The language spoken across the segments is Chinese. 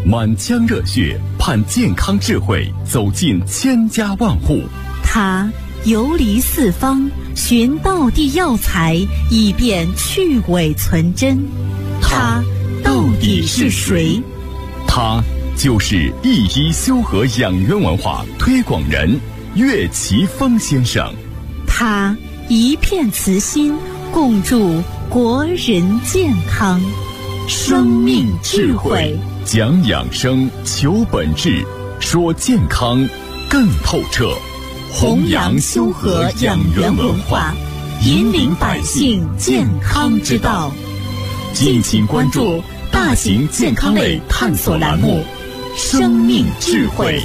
满腔热血盼健康智慧走进千家万户。 他游离四方，寻道地药材，以便去伪存真。他到底是谁？ 他就是一一修和养元文化推广人岳奇峰先生。 他一片慈心，共筑国人健康。生命智慧， 讲养生，求本质，说健康更透彻。 弘扬修和养元文化，引领百姓健康之道。敬请关注大型健康类探索栏目《生命智慧》。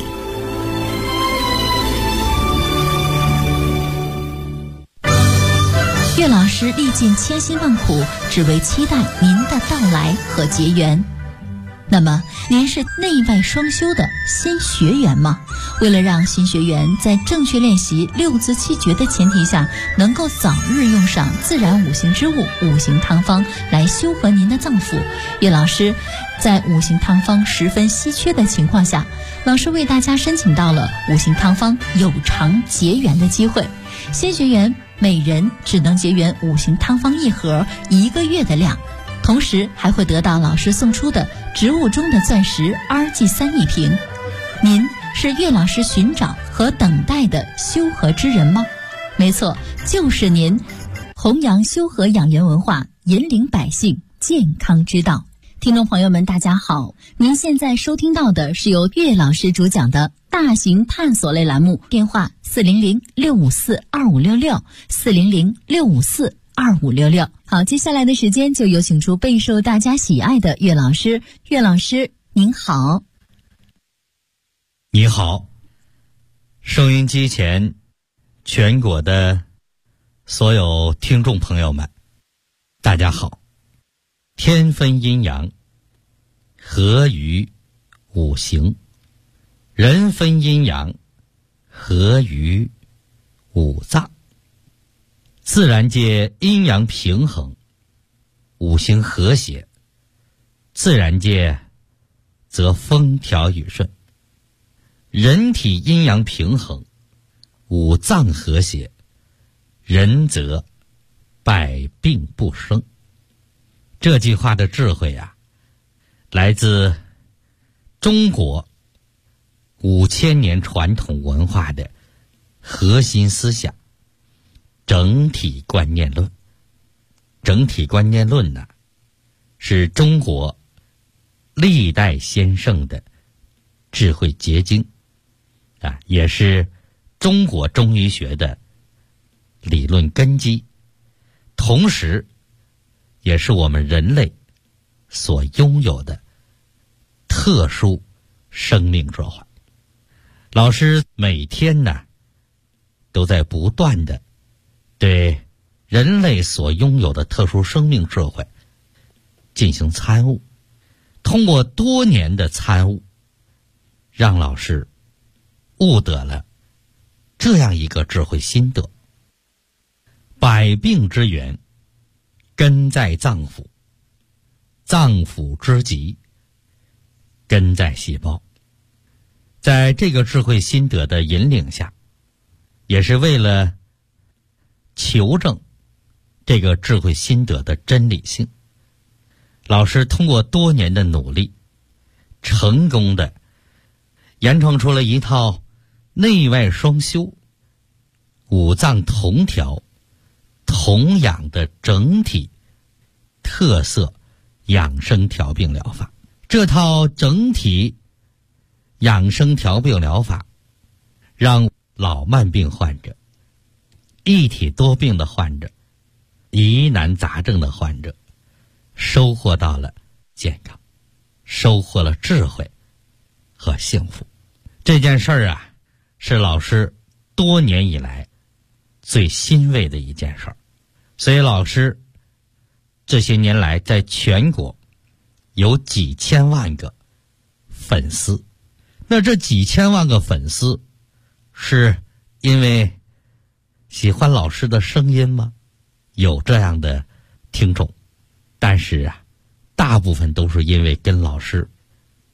岳老师历尽千辛万苦，只为期待您的到来和结缘。那么，您是内外双修的新学员吗？为了让新学员在正确练习六字七诀的前提下，能够早日用上自然五行之物五行汤方来修和您的脏腑，岳老师在五行汤方十分稀缺的情况下，老师为大家申请到了五行汤方有偿结缘的机会。新学员每人只能结缘五行汤方1盒1个月的量，同时还会得到老师送出的植物中的钻石 RG3 1瓶。您是岳老师寻找和等待的修和之人吗？没错，就是您。弘扬修和养元文化，引领百姓健康之道。听众朋友们大家好，您现在收听到的是由岳老师主讲的大型探索类栏目，电话400-654-2566 400-654-2566。好，接下来的时间就有请出备受大家喜爱的岳老师。岳老师您好。 你好，收音机前全国的所有听众朋友们大家好。天分阴阳，合于五行；人分阴阳，合于五脏。自然界阴阳平衡，五行和谐，自然界则风调雨顺。人体阴阳平衡，五脏和谐，人则百病不生。这句话的智慧啊，来自中国5000年传统文化的核心思想——整体观念论。整体观念论呢，是中国历代先圣的智慧结晶啊，也是中国中医学的理论根基，同时也是我们人类所拥有的特殊生命之环。老师每天呢，都在不断的对人类所拥有的特殊生命智慧进行参悟，通过多年的参悟，让老师悟得了这样一个智慧心得：百病之源根在脏腑，脏腑之极根在细胞。在这个智慧心得的引领下，也是为了求证这个智慧心得的真理性，老师通过多年的努力，成功的研创出了一套内外双修、五脏同调、同养的整体特色养生调病疗法。这套整体养生调病疗法，让老慢病患者、一体多病的患者、疑难杂症的患者收获到了健康，收获了智慧和幸福。这件事儿啊，是老师多年以来最欣慰的一件事儿。所以老师这些年来在全国有几千万个粉丝。那这几千万个粉丝是因为喜欢老师的声音吗？有这样的听众，但是啊，大部分都是因为跟老师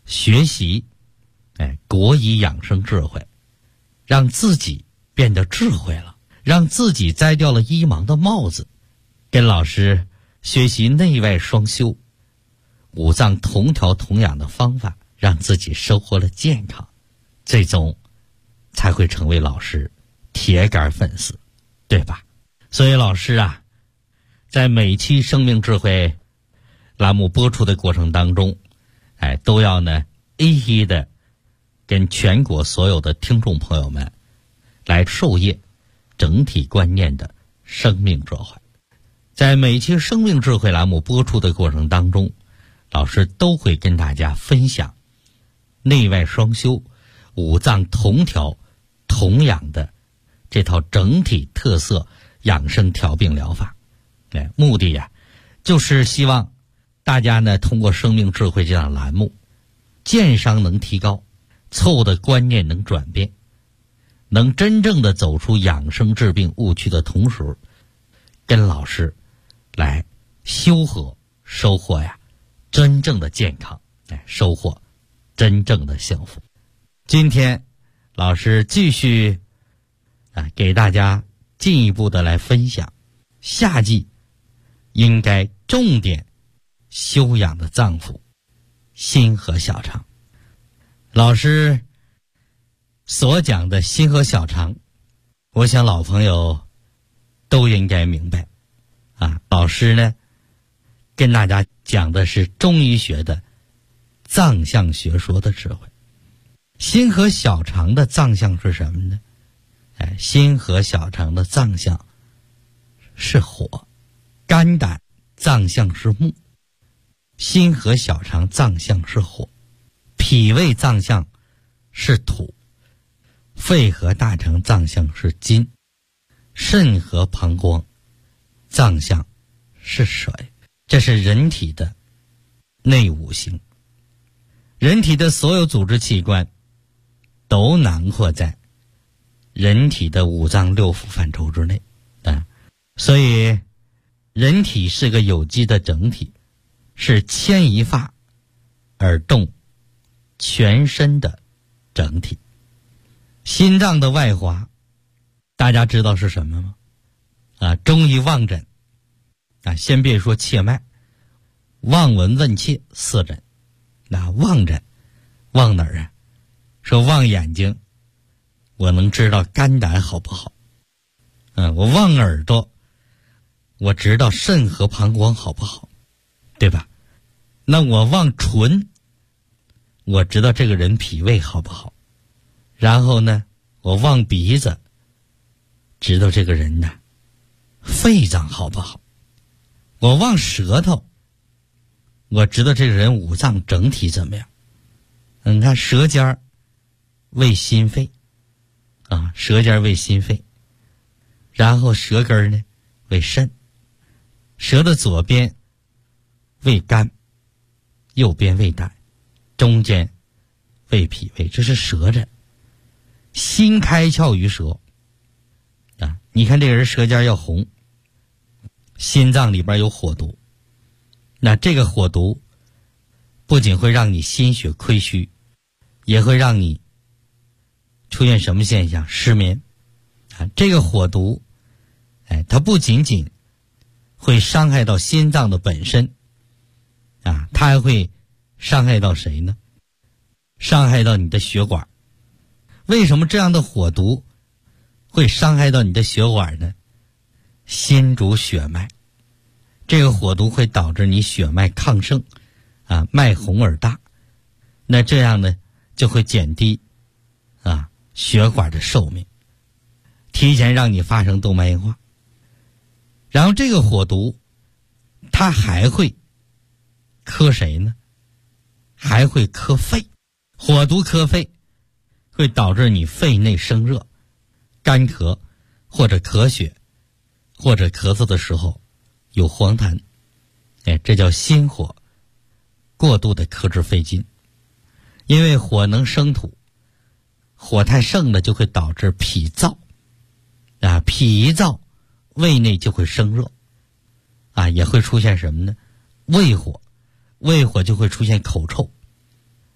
学习国医养生智慧，让自己变得智慧了，让自己摘掉了医盲的帽子，跟老师学习内外双修、五脏同调同养的方法，让自己收获了健康，最终才会成为老师铁杆粉丝，对吧？所以老师啊，在每期生命智慧栏目播出的过程当中，都要呢一一的跟全国所有的听众朋友们来授业整体观念的生命智慧。在每期生命智慧栏目播出的过程当中，老师都会跟大家分享内外双修、五脏同调同养的这套整体特色养生调病疗法。目的呀，就是希望大家呢通过生命智慧这档栏目，健商能提高，错误的观念能转变，能真正的走出养生治病误区的同时，跟老师来修和收获呀真正的健康，收获真正的幸福。今天老师继续给大家进一步的来分享夏季应该重点修养的脏腑心和小肠。老师所讲的心和小肠，我想老朋友都应该明白老师呢跟大家讲的是中医学的脏象学说的智慧。心和小肠的脏象是什么呢？心和小肠的脏象是火，肝胆脏象是木，心和小肠脏象是火，脾胃脏象是土，肺和大肠脏象是金，肾和膀胱脏象是水。这是人体的内五行，人体的所有组织器官都囊括在人体的五脏六腑范畴之内所以人体是个有机的整体，是牵一发而动全身的整体。心脏的外华大家知道是什么吗？中医望诊先别说切脉，望闻问切四诊。望诊望哪儿说望眼睛，我能知道肝胆好不好。我望耳朵，我知道肾和膀胱好不好，对吧？那我望唇，我知道这个人脾胃好不好。然后呢，我望鼻子，知道这个人呢肺脏好不好。我望舌头，我知道这个人五脏整体怎么样。你看舌尖为心肺舌尖为心肺，然后舌根呢为肾，舌的左边为肝，右边为胆，中间为脾胃，这是舌诊。心开窍于舌你看这个人舌尖要红，心脏里边有火毒，那这个火毒不仅会让你心血亏虚，也会让你出现什么现象？失眠这个火毒它不仅仅会伤害到心脏的本身它还会伤害到谁呢？伤害到你的血管。为什么这样的火毒会伤害到你的血管呢？心主血脉，这个火毒会导致你血脉亢盛脉红而大，那这样呢就会减低血管的寿命，提前让你发生动脉硬化。然后这个火毒它还会克谁呢？还会克肺。火毒克肺会导致你肺内生热，干咳或者咳血，或者咳嗽的时候有黄痰这叫心火过度的克制肺经。因为火能生土，火太盛了就会导致脾燥脾一燥，胃内就会生热也会出现什么呢？胃火，胃火就会出现口臭。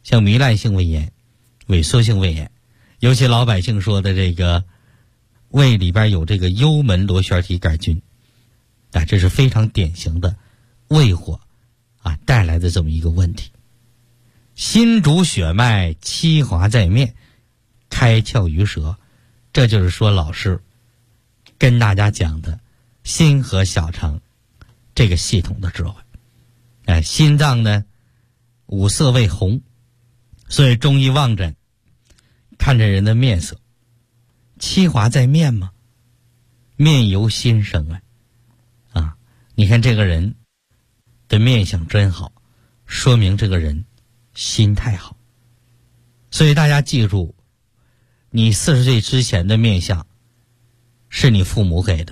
像糜烂性胃炎、萎缩性胃炎，尤其老百姓说的这个胃里边有这个幽门螺旋体杆菌，这是非常典型的胃火带来的这么一个问题。心主血脉，七华在面，开窍于舌，这就是说老师跟大家讲的心和小肠这个系统的智慧。心脏呢五色为红，所以中医望诊看着人的面色，七华在面嘛，面由心生你看这个人的面相真好，说明这个人心态好。所以大家记住，你40岁之前的面相是你父母给的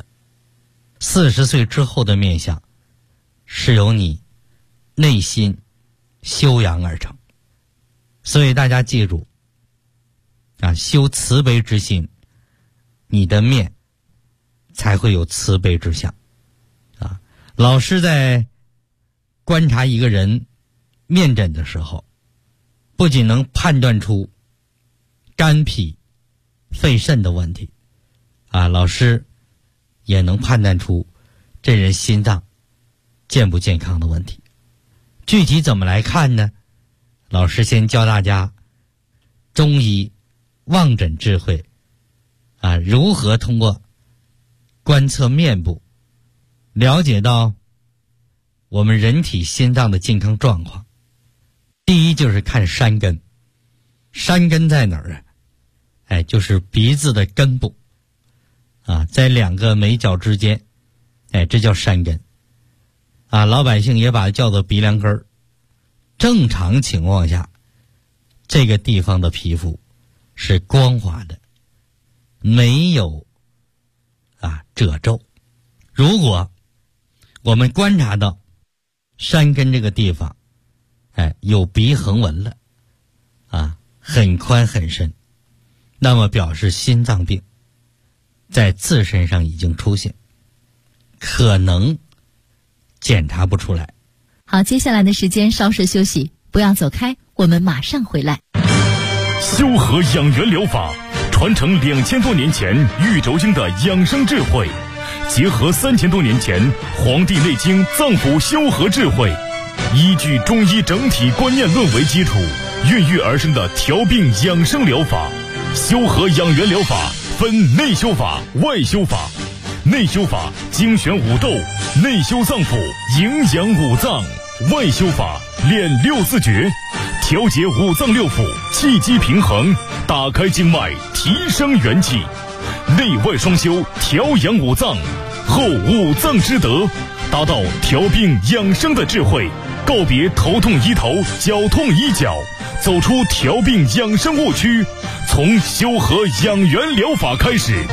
，40岁之后的面相是由你内心修养而成。所以大家记住修慈悲之心，你的面才会有慈悲之相老师在观察一个人面诊的时候，不仅能判断出肝脾肺肾的问题老师也能判断出这人心脏健不健康的问题。具体怎么来看呢？老师先教大家中医望诊智慧如何通过观测面部了解到我们人体心脏的健康状况。第一就是看山根，山根在哪儿就是鼻子的根部在两个眉角之间这叫山根老百姓也把它叫做鼻梁根儿。正常情况下，这个地方的皮肤是光滑的，没有褶皱。如果我们观察到山根这个地方有鼻横纹了很宽很深，那么表示心脏病在自身上已经出现，可能检查不出来。 好，接下来的时间稍事休息，不要走开，我们马上回来。 修和养元疗法传承2000多年前玉轴经的养生智慧，结合3000多年前《黄帝内经》脏腑修和智慧，依据中医整体观念论为基础，孕育而生的调病养生疗法。修和养元疗法分内修法、外修法。内修法精选五斗，内修脏腑，营养五脏；外修法练6字诀，调节五脏六腑，气机平衡，打开经脉，提升元气。内外双修，调养五脏，后五脏之德，达到调病养生的智慧，告别头痛医头，脚痛医脚，走出调病养生误区，从修和养元疗法开始。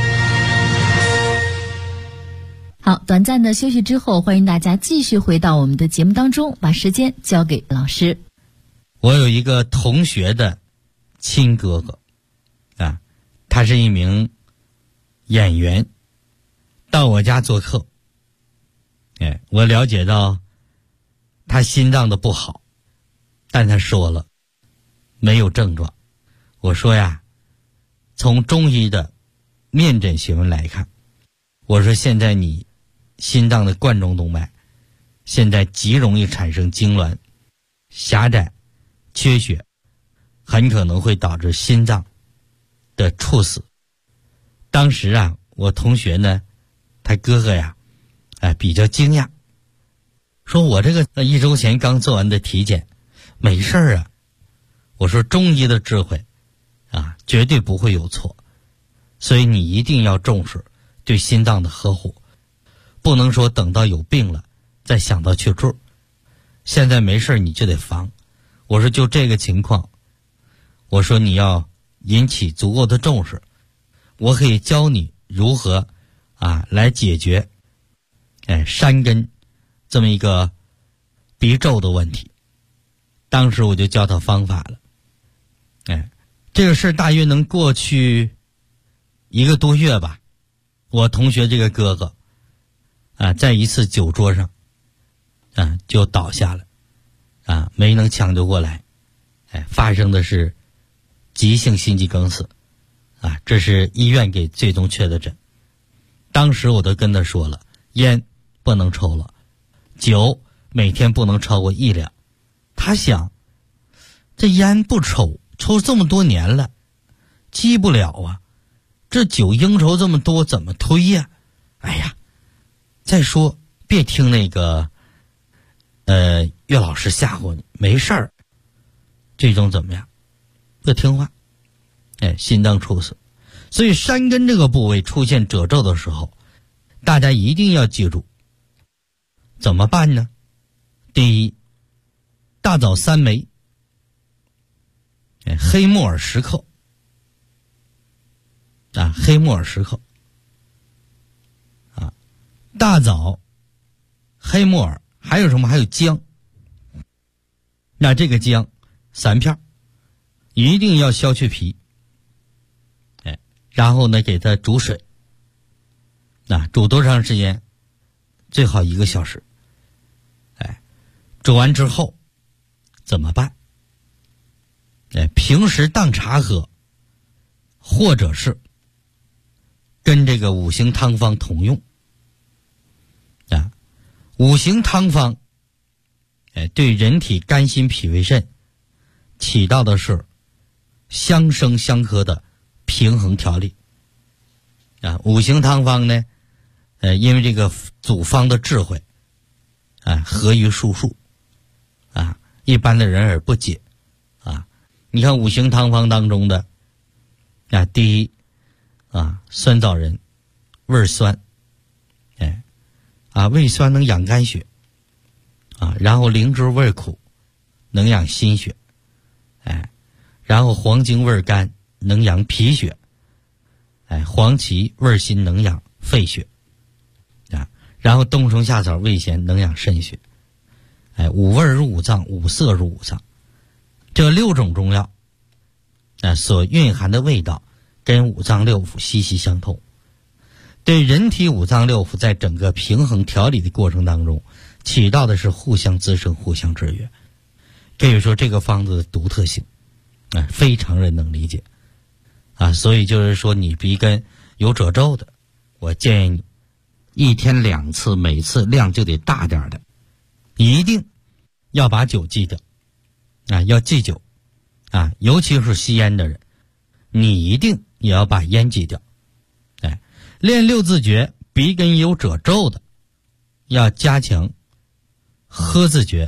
好，短暂的休息之后，欢迎大家继续回到我们的节目当中，把时间交给老师。 我有一个同学的亲哥哥他是一名演员，到我家做客我了解到他心脏的不好，但他说了没有症状。我说从中医的面诊学问来看，我说现在你心脏的冠状动脉现在极容易产生痉挛、狭窄、缺血，很可能会导致心脏的猝死。当时我同学呢，他哥哥比较惊讶，说我这个1周前刚做完的体检，没事儿我说中医的智慧绝对不会有错，所以你一定要重视对心脏的呵护，不能说等到有病了再想到去治，现在没事你就得防。我说就这个情况，我说你要引起足够的重视，我可以教你如何来解决山根这么一个鼻皱的问题。当时我就教他方法了这个事大约能过去1个多月吧。我同学这个哥哥在一次酒桌上就倒下了没能抢救过来发生的是急性心肌梗死啊，这是医院给最终确的诊。当时我都跟他说了，烟不能抽了，酒每天不能超过1两。他想，这烟不抽这么多年了，戒不了啊，这酒应酬这么多怎么推呀？哎呀，再说别听那个岳老师吓唬你，没事儿。最终怎么样？不听话，心脏猝死。所以山根这个部位出现褶皱的时候，大家一定要记住怎么办呢？第一，大枣3枚，黑木耳10克啊，黑木耳10克啊，大枣、黑木耳，还有什么？还有姜。那这个姜3片，一定要削去皮，然后呢给它煮水，煮多长时间？最好1个小时。煮完之后怎么办？平时当茶喝，或者是跟这个5行汤方同用。5行汤方对人体肝心脾胃肾起到的是相生相克的平衡调理。5行汤方呢，因为这个祖方的智慧合于术数一般的人而不解你看5行汤方当中的第一酸枣仁味酸，味酸能养肝血然后灵芝味苦能养心血，然后黄精味甘能养脾血，黄芪味辛能养肺血然后冬虫夏草味咸能养肾血，五味入五脏，五色入五脏。这6种中药所蕴含的味道跟五脏六腑息息相通，对人体五脏六腑在整个平衡调理的过程当中起到的是互相滋生、互相制约。可以说这个方子的独特性非常人能理解所以就是说你鼻根有褶皱的，我建议你1天2次，每次量就得大点的，你一定要把酒忌掉要忌酒尤其是吸烟的人，你一定也要把烟忌掉。练6字诀，鼻根有褶皱的要加强喝字诀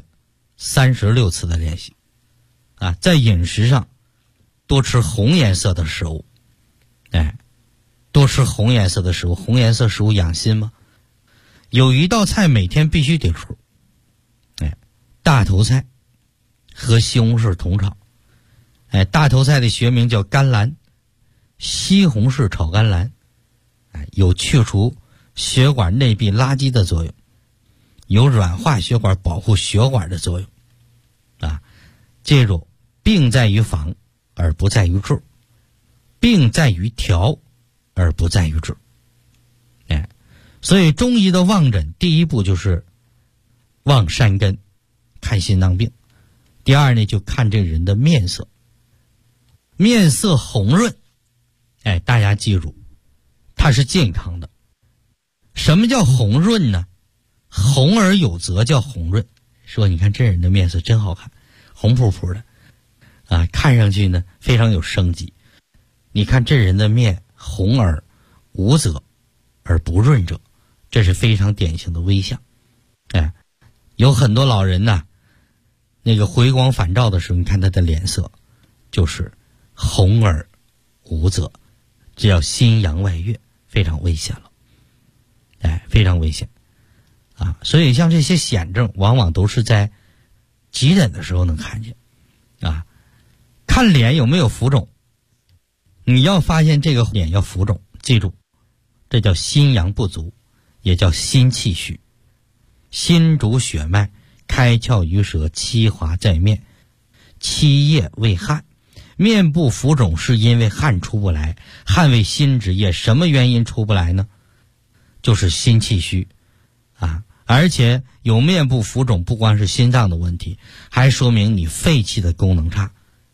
36次的练习在饮食上多吃红颜色的食物，多吃红颜色的食物。红颜色食物养心吗？有一道菜每天必须得吃，大头菜和西红柿同炒。大头菜的学名叫甘蓝，西红柿炒甘蓝，有去除血管内壁垃圾的作用，有软化血管、保护血管的作用记住，病在于防而不在于治，病在于调而不在于治。所以中医的望诊第一步就是望山根，看心脏病。第二呢，就看这人的面色，面色红润，大家记住，它是健康的。什么叫红润呢？红而有泽叫红润。说你看这人的面色真好看，红扑扑的看上去呢非常有生机。你看这人的面红而无泽而不润者，这是非常典型的微象。有很多老人呢，那个回光返照的时候，你看他的脸色就是红而无泽，这叫心阳外越，非常危险了。非常危险所以像这些显症往往都是在急诊的时候能看见看脸有没有浮肿，你要发现这个脸要浮肿，记住这叫心阳不足，也叫心气虚。心主血脉，开窍于舌，七华在面，七液为汗。面部浮肿是因为汗出不来，汗为心之液，什么原因出不来呢？就是心气虚而且有面部浮肿不光是心脏的问题，还说明你肺气的功能差，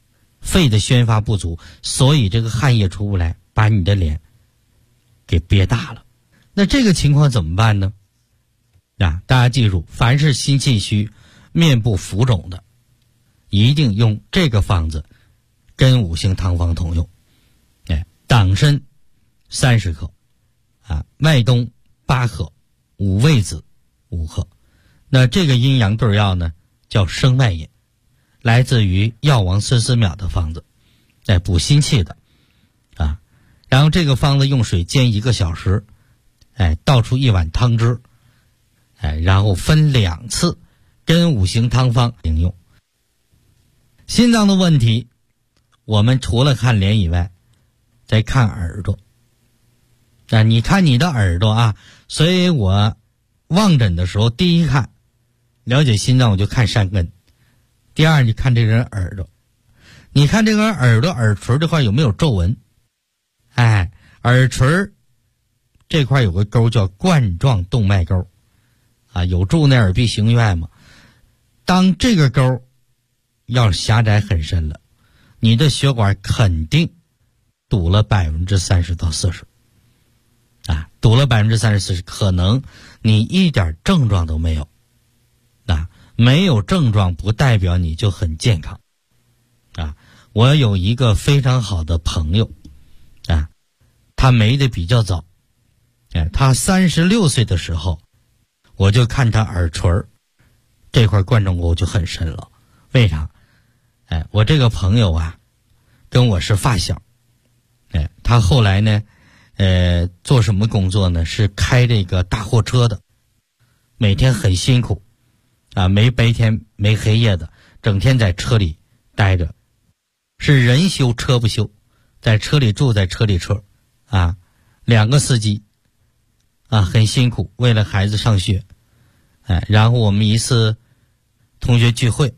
肺的宣发不足，所以这个汗液出不来，把你的脸给憋大了。那这个情况怎么办呢？大家记住，凡是心气虚、面部浮肿的，一定用这个方子跟五行汤方同用。党参30克，麦冬8克，五味子5克。那这个阴阳对药呢，叫生脉饮，来自于药王孙思邈的方子，补心气的然后这个方子用水煎1个小时，倒出1碗汤汁，然后分2次跟五行汤方饮用。心脏的问题，我们除了看脸以外，再看耳朵。你看你的耳朵所以我望诊的时候，第一看了解心脏，我就看山根；第二，你看这个人耳朵，你看这个人耳朵耳垂这块有没有皱纹？耳垂这块有个沟叫冠状动脉沟有助内耳鼻行院嘛。当这个沟要狭窄很深了，你的血管肯定堵了30%到40%，堵了30%-40%，可能你一点症状都没有。没有症状不代表你就很健康。我有一个非常好的朋友他没的比较早，他36岁的时候，我就看他耳垂这块冠状沟就很深了。为啥？我这个朋友跟我是发小，他后来呢做什么工作呢？是开这个大货车的，每天很辛苦没白天没黑夜的，整天在车里待着，是人修车不修，在车里住，在车里车2个司机很辛苦，为了孩子上学。然后我们一次同学聚会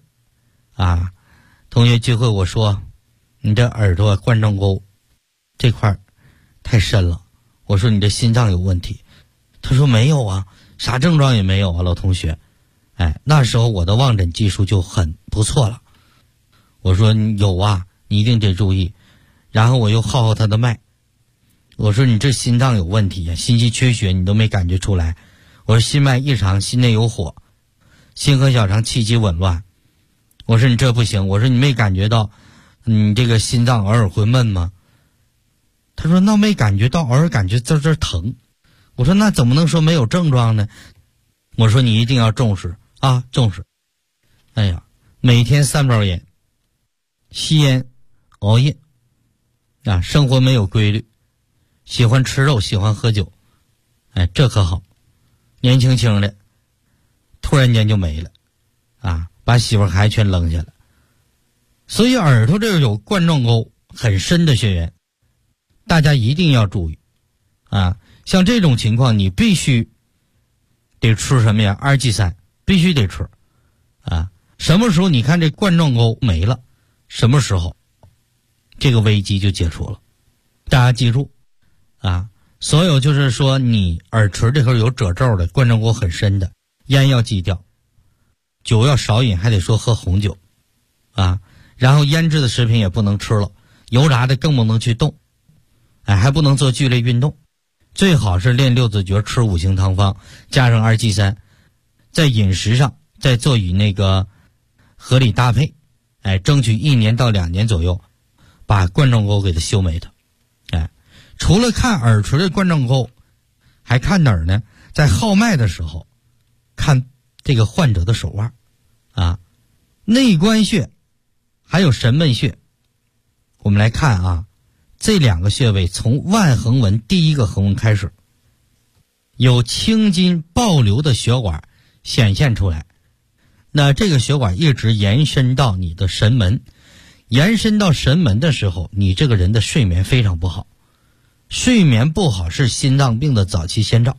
我说你这耳朵冠状沟这块太深了，我说你这心脏有问题。他说没有啥症状也没有老同学。那时候我的望诊技术就很不错了。我说有你一定得注意。然后我又号他的脉，我说你这心脏有问题心肌缺血你都没感觉出来。我说心脉异常，心内有火，心和小肠气机紊乱。我说你这不行，我说你没感觉到你这个心脏偶尔会闷吗？他说那没感觉到，偶尔感觉这疼。我说那怎么能说没有症状呢？我说你一定要重视重视。每天3包烟，吸烟，熬夜生活没有规律，喜欢吃肉，喜欢喝酒。这可好，年轻轻的突然间就没了把媳妇孩全扔下了。所以耳朵这有冠状沟很深的血缘，大家一定要注意像这种情况你必须得吃什么呀？2G3必须得吃什么时候你看这冠状沟没了，什么时候这个危机就解除了。大家记住所有就是说你耳垂这块有褶皱的，冠状沟很深的，烟要忌掉，酒要少饮，还得说喝红酒然后腌制的食品也不能吃了，油炸的更不能去动还不能做剧烈运动，最好是练6字诀，吃五行汤方，加上2G3，在饮食上再做与那个合理搭配争取1年到2年左右把冠状沟给它修没它。除了看耳垂的冠状沟，还看哪儿呢？在号脉的时候看这个患者的手腕内关穴还有神门穴。我们来看这2个穴位，从腕横纹第1个横纹开始，有青筋暴流的血管显现出来，那这个血管一直延伸到你的神门，延伸到神门的时候，你这个人的睡眠非常不好。睡眠不好是心脏病的早期先兆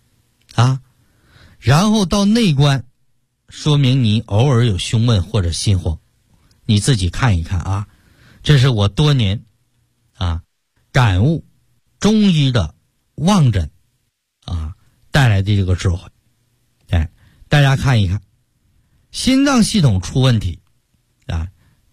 然后到内关，说明你偶尔有胸闷或者心慌，你自己看一看这是我多年感悟中医的望诊带来的这个智慧。大家看一看，心脏系统出问题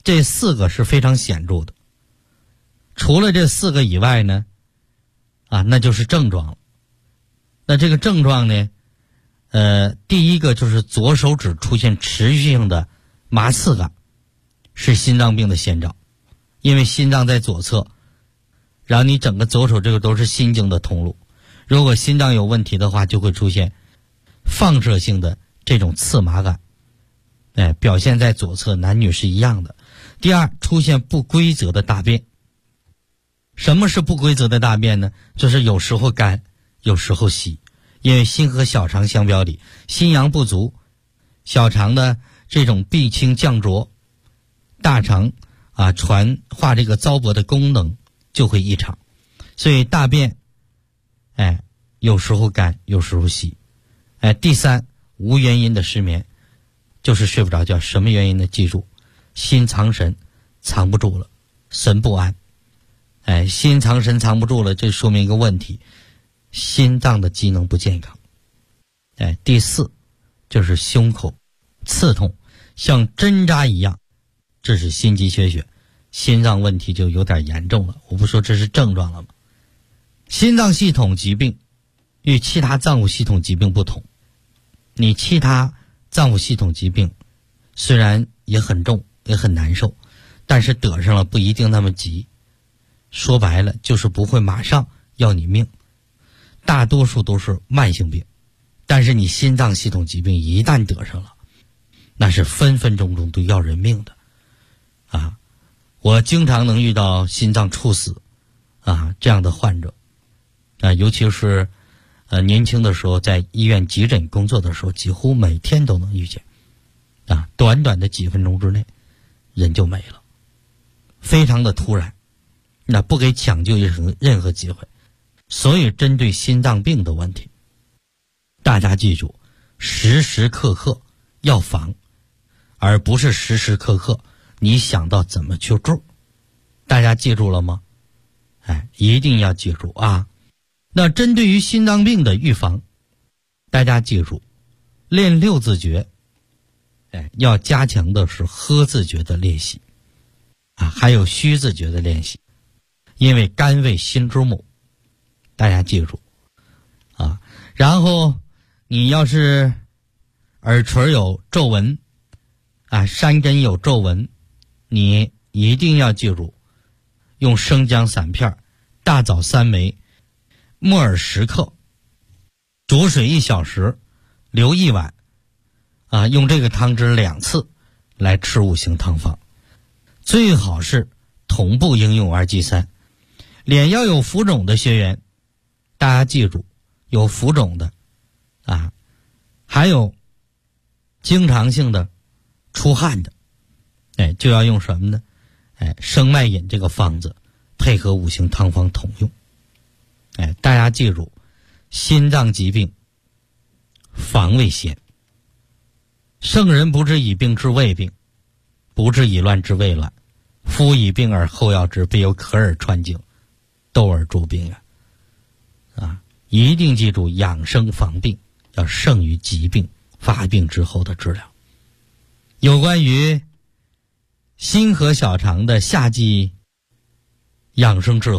这4个是非常显著的。除了这4个以外呢，那就是症状了。那这个症状呢，第一个就是左手指出现持续性的麻刺感，是心脏病的先兆。因为心脏在左侧，然后你整个左手这个都是心经的通路，如果心脏有问题的话，就会出现放射性的这种刺麻感，表现在左侧，男女是一样的。第二，出现不规则的大便。什么是不规则的大便呢？就是有时候干，有时候稀。因为心和小肠相表里，心阳不足，小肠的这种闭清降浊，大肠传化这个糟粕的功能就会异常，所以大便有时候干，有时候稀。第三，无原因的失眠，就是睡不着觉。什么原因呢？记住，心藏神藏不住了，神不安。心藏神藏不住了，这说明一个问题，心脏的机能不健康。第四就是胸口刺痛，像针扎一样，这是心肌缺血，心脏问题就有点严重了。我不说这是症状了吗？心脏系统疾病与其他脏腑系统疾病不同，你其他脏腑系统疾病虽然也很重，也很难受，但是得上了不一定那么急。说白了就是不会马上要你命，大多数都是慢性病。但是你心脏系统疾病一旦得上了，那是分分钟钟都要人命的。我经常能遇到心脏猝死这样的患者，尤其是年轻的时候在医院急诊工作的时候，几乎每天都能遇见。短短的几分钟之内人就没了，非常的突然，那不给抢救任何机会。所以针对心脏病的问题，大家记住，时时刻刻要防，而不是时时刻刻你想到怎么去住。大家记住了吗？一定要记住啊。那针对于心脏病的预防，大家记住，练6字诀，要加强的是呵字诀的练习还有虚字诀的练习。因为肝为心之母，大家记住然后你要是耳垂有皱纹山根有皱纹，你一定要记住，用生姜散片，大枣3枚，木耳10克，煮水1小时，留1碗用这个汤汁2次来吃5行汤方，最好是同步应用2G3。脸要有浮肿的学员，大家记住，有浮肿的还有经常性的出汗的，就要用什么呢？生脉饮这个方子配合5行汤方同用。大家记住，心脏疾病防为先。圣人不治已病治未病，不治已乱治未乱。夫以病而后药之，必有可耳穿经，窦而诸病一定记住，养生防病要胜于疾病发病之后的治疗。有关于心和小肠的夏季养生智慧